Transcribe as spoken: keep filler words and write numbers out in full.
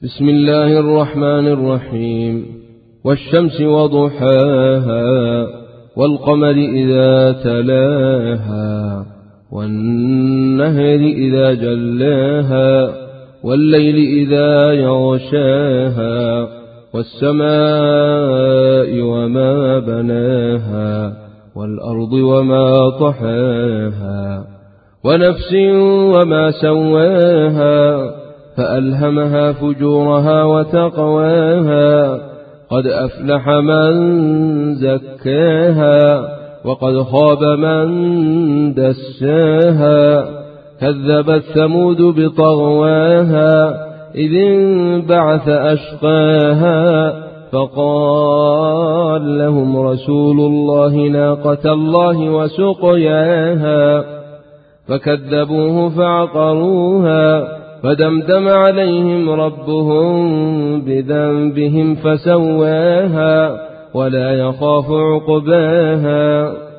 بسم الله الرحمن الرحيم. والشمس وضحاها والقمر إذا تلاها والنهر إذا جلاها والليل إذا يغشاها والسماء وما بناها والأرض وما طحاها ونفس وما سواها فألهمها فجورها وتقواها قد أفلح من زكاها وقد خاب من دساها كذبت ثمود بطغواها إذ انبعث أشقاها فقال لهم رسول الله ناقة الله وسقياها فكذبوه فعقروها فدمدم عليهم ربهم بذنبهم فسواها ولا يخاف عقباها.